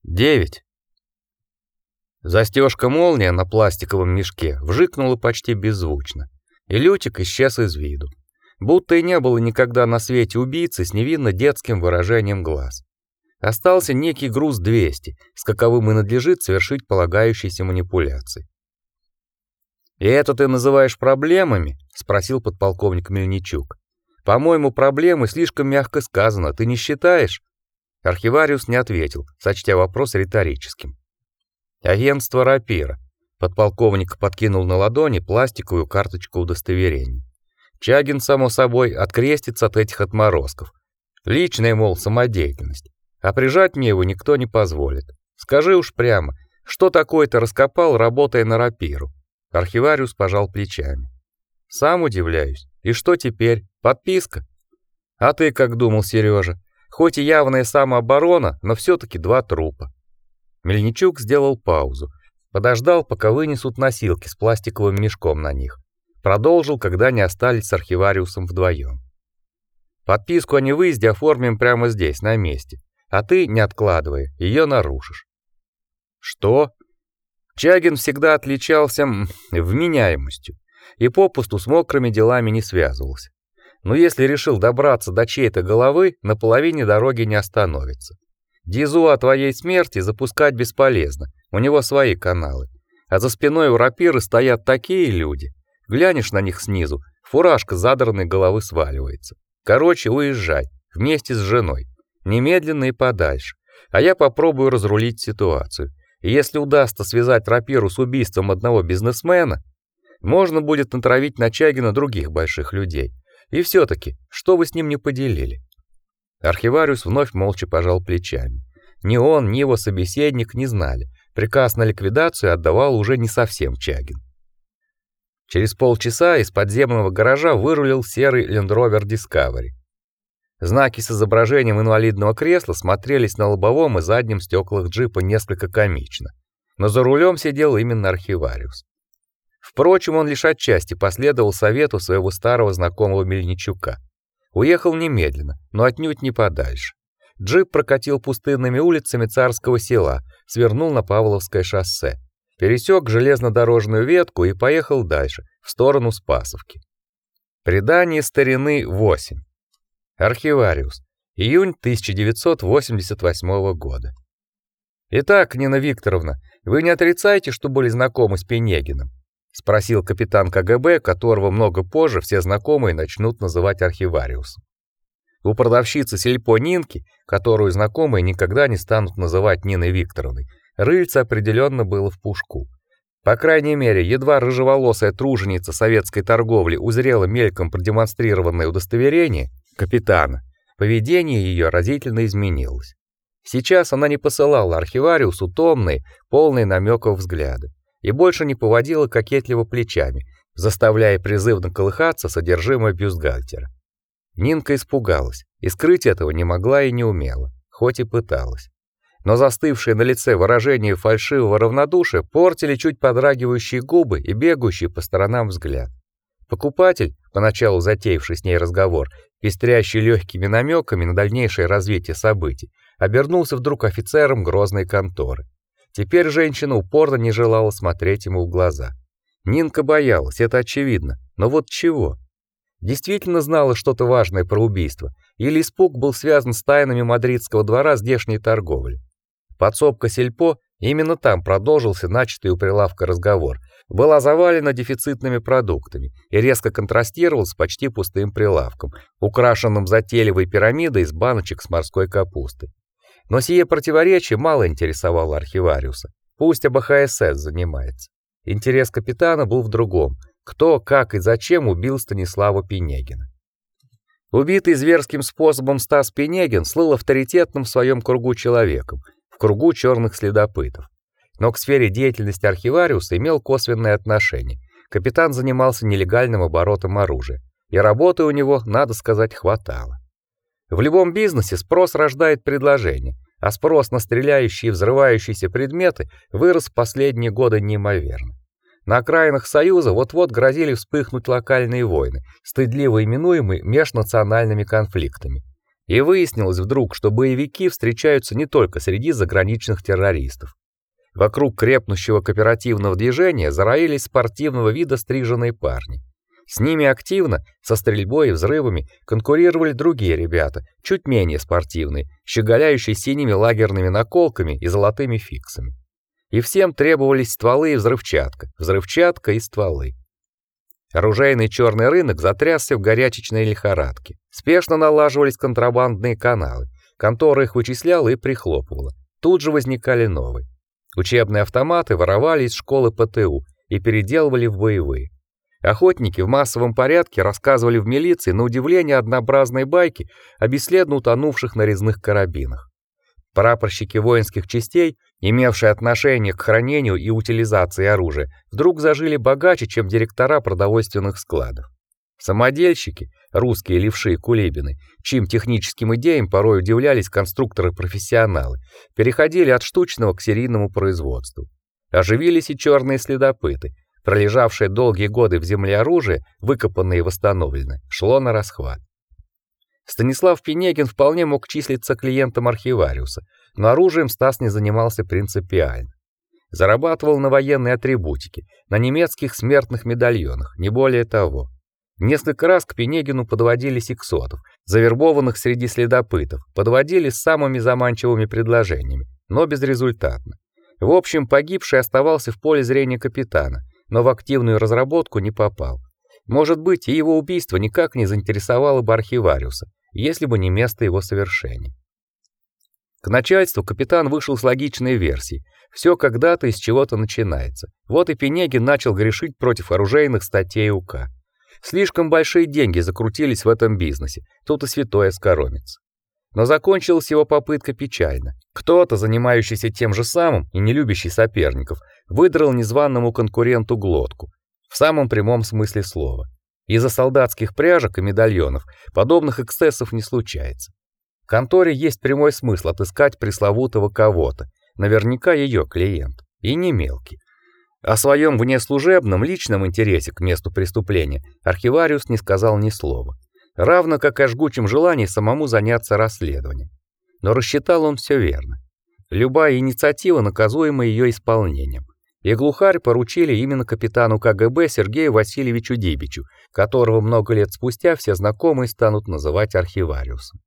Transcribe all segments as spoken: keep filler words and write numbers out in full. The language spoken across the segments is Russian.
Девять. Застежка-молния на пластиковом мешке вжикнула почти беззвучно, и Лютик исчез из виду, будто и не было никогда на свете убийцы с невинно детским выражением глаз. Остался некий груз двести, с каковым и надлежит совершить полагающиеся манипуляции. «И это ты называешь проблемами?» — спросил подполковник Мельничук. «По-моему, проблемы слишком мягко сказано, ты не считаешь?» Архивариус не ответил, сочтя вопрос риторическим. «Агентство Рапира». Подполковник подкинул на ладони пластиковую карточку удостоверения. Чагин, само собой, открестится от этих отморозков. Личная, мол, самодеятельность. А прижать мне его никто не позволит. Скажи уж прямо, что такое ты раскопал, работая на Рапиру? Архивариус пожал плечами. Сам удивляюсь. И что теперь? Подписка? А ты как думал, Сережа? Хоть и явная самооборона, но все-таки два трупа. Мельничук сделал паузу, подождал, пока вынесут носилки с пластиковым мешком на них. Продолжил, когда они остались с архивариусом вдвоем. Подписку о невыезде оформим прямо здесь, на месте, а ты, не откладывая, ее нарушишь. Что? Чагин всегда отличался вменяемостью и попусту с мокрыми делами не связывался. Но если решил добраться до чьей-то головы, на половине дороги не остановится. Дизу о твоей смерти запускать бесполезно, у него свои каналы. А за спиной у Рапиры стоят такие люди. Глянешь на них снизу, фуражка с задранной головы сваливается. Короче, уезжай, вместе с женой. Немедленно и подальше. А я попробую разрулить ситуацию. И если удастся связать Рапиру с убийством одного бизнесмена, можно будет натравить на Чагина других больших людей. И все-таки, что вы с ним не поделили? Архивариус вновь молча пожал плечами. Ни он, ни его собеседник не знали. Приказ на ликвидацию отдавал уже не совсем Чагин. Через полчаса из подземного гаража вырулил серый Land Rover Discovery. Знаки с изображением инвалидного кресла смотрелись на лобовом и заднем стеклах джипа несколько комично. Но за рулем сидел именно архивариус. Впрочем, он лишь отчасти последовал совету своего старого знакомого Мельничука. Уехал немедленно, но отнюдь не подальше. Джип прокатил пустынными улицами Царского Села, свернул на Павловское шоссе, пересек железнодорожную ветку и поехал дальше, в сторону Спасовки. Предание старины восемь. Архивариус. Июнь тысяча девятьсот восемьдесят восьмого года. Итак, Нина Викторовна, вы не отрицаете, что были знакомы с Пенегиным? Спросил капитан КГБ, которого много позже все знакомые начнут называть архивариусом. У продавщицы сельпо Нинки, которую знакомые никогда не станут называть Ниной Викторовной, рыльце определенно было в пушку. По крайней мере, едва рыжеволосая труженица советской торговли узрела мельком продемонстрированное удостоверение капитана, поведение ее разительно изменилось. Сейчас она не посылала архивариусу томные, полные намеков взгляды, и больше не поводила кокетливо плечами, заставляя призывно колыхаться содержимое бюстгальтера. Нинка испугалась, и скрыть этого не могла и не умела, хоть и пыталась. Но застывшее на лице выражение фальшивого равнодушия портили чуть подрагивающие губы и бегающий по сторонам взгляд. Покупатель, поначалу затеявший с ней разговор, пестрящий легкими намеками на дальнейшее развитие событий, обернулся вдруг офицером грозной конторы. Теперь женщина упорно не желала смотреть ему в глаза. Нинка боялась, это очевидно, но вот чего? Действительно знала что-то важное про убийство, или испуг был связан с тайнами мадридского двора здешней торговли? Подсобка сельпо, именно там продолжился начатый у прилавка разговор, была завалена дефицитными продуктами и резко контрастировала с почти пустым прилавком, украшенным затейливой пирамидой из баночек с морской капустой. Но сие противоречие мало интересовало архивариуса. Пусть об АХСС занимается. Интерес капитана был в другом: кто, как и зачем убил Станислава Пенегина. Убитый зверским способом Стас Пенегин слыл авторитетным в своем кругу человеком, в кругу черных следопытов. Но к сфере деятельности архивариуса имел косвенное отношение. Капитан занимался нелегальным оборотом оружия, и работы у него, надо сказать, хватало. В любом бизнесе спрос рождает предложение, а спрос на стреляющие и взрывающиеся предметы вырос в последние годы неимоверно. На окраинах Союза вот-вот грозили вспыхнуть локальные войны, стыдливо именуемые межнациональными конфликтами. И выяснилось вдруг, что боевики встречаются не только среди заграничных террористов. Вокруг крепнущего кооперативного движения зароились спортивного вида стриженные парни. С ними активно, со стрельбой и взрывами, конкурировали другие ребята, чуть менее спортивные, щеголяющие синими лагерными наколками и золотыми фиксами. И всем требовались стволы и взрывчатка, взрывчатка и стволы. Оружейный черный рынок затрясся в горячечной лихорадке. Спешно налаживались контрабандные каналы. Контора их вычисляла и прихлопывала. Тут же возникали новые. Учебные автоматы воровали из школы ПТУ и переделывали в боевые. Охотники в массовом порядке рассказывали в милиции на удивление однообразные байки о бесследно утонувших нарезных карабинах. Прапорщики воинских частей, имевшие отношение к хранению и утилизации оружия, вдруг зажили богаче, чем директора продовольственных складов. Самодельщики, русские левши и кулибины, чьим техническим идеям порой удивлялись конструкторы-профессионалы, переходили от штучного к серийному производству. Оживились и черные следопыты, пролежавшее долгие годы в земле оружие, выкопанное и восстановленное, шло на расхват. Станислав Пинегин вполне мог числиться клиентом архивариуса, но оружием Стас не занимался принципиально. Зарабатывал на военной атрибутике, на немецких смертных медальонах, не более того. Несколько раз к Пинегину подводили сексотов, завербованных среди следопытов, подводили с самыми заманчивыми предложениями, но безрезультатно. В общем, погибший оставался в поле зрения капитана, но в активную разработку не попал. Может быть, и его убийство никак не заинтересовало бы архивариуса, если бы не место его совершения. К начальству капитан вышел с логичной версией: все когда-то из чего-то начинается. Вот и Пинегин начал грешить против оружейных статей УК. Слишком большие деньги закрутились в этом бизнесе, тут и святое скоромится. Но закончилась его попытка печально. Кто-то, занимающийся тем же самым и не любящий соперников, выдрал незваному конкуренту глотку, в самом прямом смысле слова. Из-за солдатских пряжек и медальонов подобных эксцессов не случается. В конторе есть прямой смысл отыскать пресловутого кого-то, наверняка ее клиент, и не мелкий. О своем внеслужебном личном интересе к месту преступления архивариус не сказал ни слова, равно как и о жгучем желании самому заняться расследованием. Но рассчитал он все верно. Любая инициатива наказуема ее исполнением. И глухарь поручили именно капитану КГБ Сергею Васильевичу Дибичу, которого много лет спустя все знакомые станут называть архивариусом.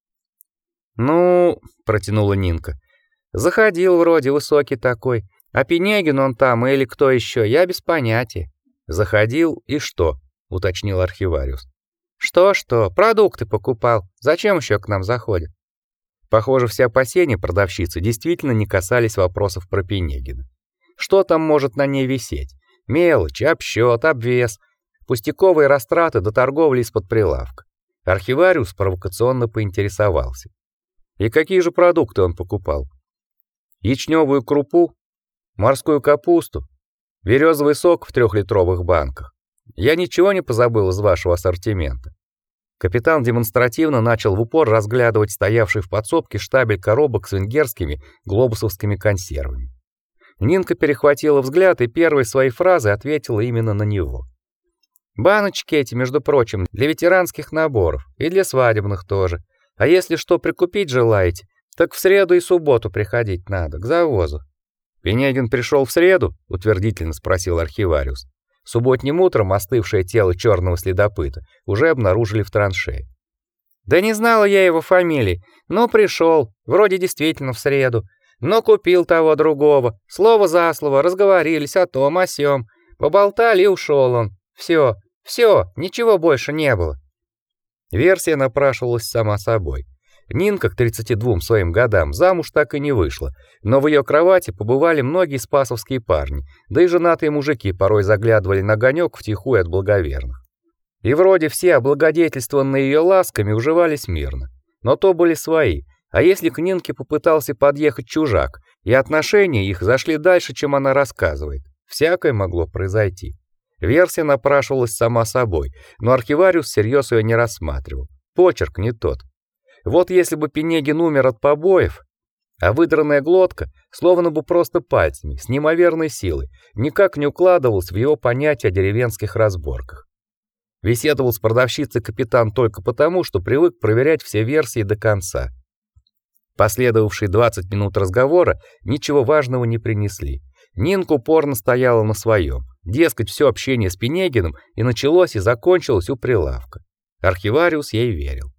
«Ну, — протянула Нинка, — заходил вроде высокий такой, а Пинегин он там или кто еще, я без понятия». «Заходил и что?» — уточнил архивариус. «Что-что, продукты покупал, зачем еще к нам заходит?» Похоже, все опасения продавщицы действительно не касались вопросов про Пинегина. Что там может на ней висеть? Мелочь, обсчет, обвес, пустяковые растраты до торговли из-под прилавка. Архивариус провокационно поинтересовался: и какие же продукты он покупал? Ячневую крупу, морскую капусту, березовый сок в трехлитровых банках. Я ничего не позабыл из вашего ассортимента. Капитан демонстративно начал в упор разглядывать стоявший в подсобке штабель коробок с венгерскими глобусовскими консервами. Нинка перехватила взгляд и первой своей фразой ответила именно на него. Баночки эти, между прочим, для ветеранских наборов и для свадебных тоже. А если что прикупить желаете, так в среду и субботу приходить надо к завозу. Пинегин пришел в среду, утвердительно спросил архивариус. Субботним утром остывшее тело черного следопыта уже обнаружили в траншее. Да не знала я его фамилии, но пришел, вроде действительно в среду. Но купил того другого, слово за слово, разговорились о том, о сём, поболтали и ушел он. Все, все, ничего больше не было. Версия напрашивалась сама собой. Нинка к тридцати двум своим годам замуж так и не вышла, но в ее кровати побывали многие спасовские парни, да и женатые мужики порой заглядывали на огонек втихую от благоверных. И вроде все облагодетельствованные ее ласками уживались мирно, но то были свои. А если к Нинке попытался подъехать чужак, и отношения их зашли дальше, чем она рассказывает, всякое могло произойти. Версия напрашивалась сама собой, но архивариус всерьез ее не рассматривал. Почерк не тот. Вот если бы Пинегин умер от побоев, а выдранная глотка, словно бы просто пальцами, с неимоверной силой, никак не укладывалась в его понятие о деревенских разборках. Беседовал с продавщицей капитан только потому, что привык проверять все версии до конца. Последовавшие двадцать минут разговора ничего важного не принесли. Нинка упорно стояла на своем. Дескать, все общение с Пинегиным и началось, и закончилось у прилавка. Архивариус ей верил.